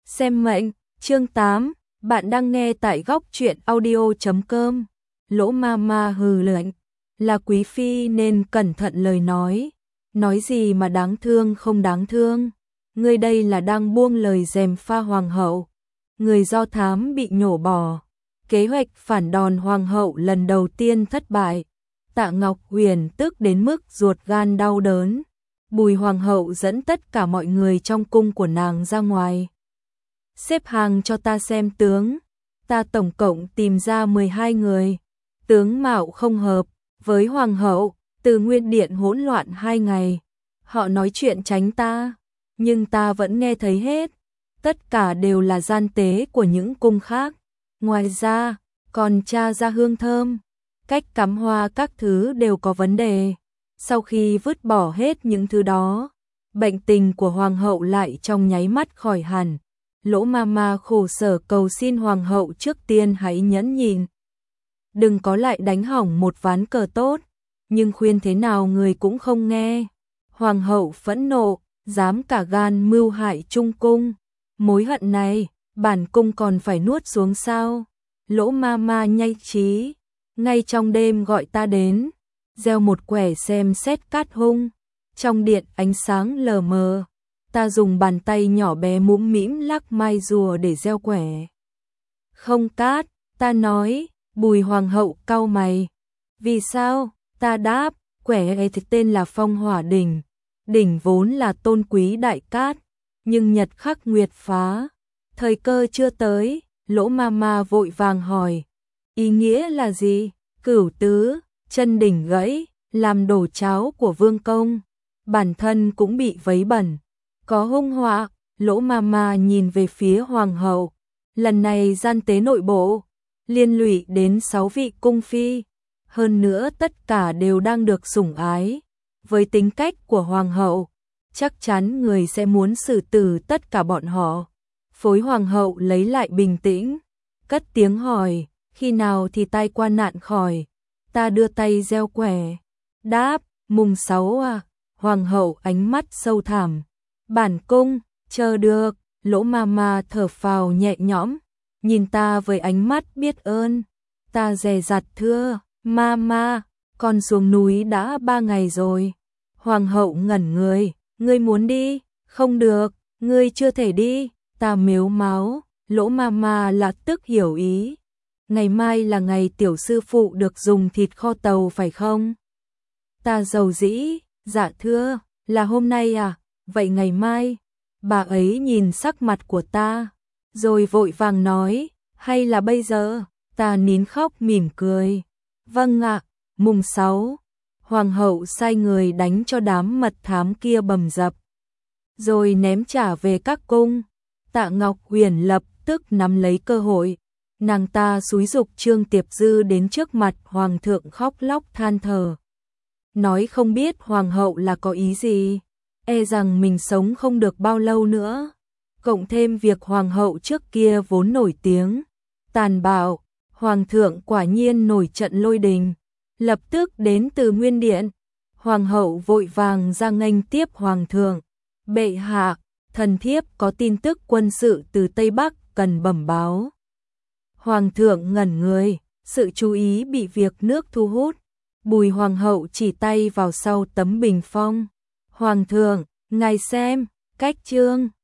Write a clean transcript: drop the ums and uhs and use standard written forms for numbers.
Xem mệnh, chương 8, bạn đang nghe tại góc truyện audio.com. Lỗ Mama hừ lạnh, là quý phi nên cẩn thận lời nói gì mà đáng thương không đáng thương. Ngươi đây là đang buông lời gièm pha hoàng hậu. Người do thám bị nhổ bỏ. Kế hoạch phản đòn hoàng hậu lần đầu tiên thất bại. Tạ Ngọc Huyền tức đến mức ruột gan đau đớn. Bùi hoàng hậu dẫn tất cả mọi người trong cung của nàng ra ngoài. Xếp hàng cho ta xem tướng. Ta tổng cộng tìm ra 12 người. Tướng mạo không hợp với hoàng hậu, từ nguyên điện hỗn loạn 2 ngày. Họ nói chuyện tránh ta, nhưng ta vẫn nghe thấy hết. Tất cả đều là gian tế của những cung khác. Ngoài ra, còn tra ra hương thơm, cách cắm hoa các thứ đều có vấn đề. Sau khi vứt bỏ hết những thứ đó, bệnh tình của hoàng hậu lại trong nháy mắt khỏi hẳn. Lỗ Mama khổ sở cầu xin hoàng hậu trước tiên hãy nhẫn nhịn. Đừng có lại đánh hỏng một ván cờ tốt, nhưng khuyên thế nào người cũng không nghe. Hoàng hậu phẫn nộ, dám cả gan mưu hại trung cung. Mối hận này, bản cung còn phải nuốt xuống sao? Lỗ Mama nhanh trí, ngay trong đêm gọi ta đến, gieo một quẻ xem xét cát hung. Trong điện ánh sáng lờ mờ, ta dùng bàn tay nhỏ bé mũm mĩm lắc mai rùa để gieo quẻ. Không cát, ta nói. Bùi hoàng hậu cau mày. Vì sao? Ta đáp, quẻ ấy thì tên là Phong Hỏa Đỉnh. Đỉnh vốn là tôn quý đại cát, nhưng nhật khắc nguyệt phá, thời cơ chưa tới. Lỗ Mama vội vàng hỏi, ý nghĩa là gì? Cửu tứ, chân đỉnh gãy, làm đổ cháo của vương công, bản thân cũng bị vấy bẩn. Có hung họa. Lỗ Mama nhìn về phía hoàng hậu. Lần này gian tế nội bộ, liên lụy đến 6 vị cung phi, hơn nữa tất cả đều đang được sủng ái. Với tính cách của hoàng hậu, chắc chắn người sẽ muốn xử tử tất cả bọn họ. Phối hoàng hậu lấy lại bình tĩnh, cất tiếng hỏi, khi nào thì tai qua nạn khỏi? Ta đưa tay gieo quẻ. Đáp, mùng 6 à? Hoàng hậu ánh mắt sâu thẳm. Bản cung, chờ được. Lỗ Mama thở phào nhẹ nhõm, nhìn ta với ánh mắt biết ơn. Ta dè dặt thưa, Mama, con xuống núi đã 3 ngày rồi. Hoàng hậu ngẩn người, ngươi muốn đi? Không được, ngươi chưa thể đi. Ta mếu máo. Lỗ Mama lập tức hiểu ý. Ngày mai là ngày tiểu sư phụ được dùng thịt kho tàu phải không? Ta dầu dĩ, dạ thưa, là hôm nay à? Vậy ngày mai? Bà ấy nhìn sắc mặt của ta, rồi vội vàng nói, hay là bây giờ? Ta nín khóc mỉm cười. Vâng ạ. Mùng 6, hoàng hậu sai người đánh cho đám mật thám kia bầm dập, rồi ném trả về các cung. Tạ Ngọc Huyền lập tức nắm lấy cơ hội, nàng ta xúi giục Trương Tiệp Dư đến trước mặt hoàng thượng khóc lóc than thở, nói không biết hoàng hậu là có ý gì, e rằng mình sống không được bao lâu nữa. Cộng thêm việc hoàng hậu trước kia vốn nổi tiếng tàn bạo, hoàng thượng quả nhiên nổi trận lôi đình, lập tức đến từ nguyên điện. Hoàng hậu vội vàng ra nghênh tiếp hoàng thượng. Bệ hạ, thần thiếp có tin tức quân sự từ Tây Bắc cần bẩm báo. Hoàng thượng ngẩn người, sự chú ý bị việc nước thu hút. Bùi hoàng hậu chỉ tay vào sau tấm bình phong. Hoàng thượng, ngài xem, cách chương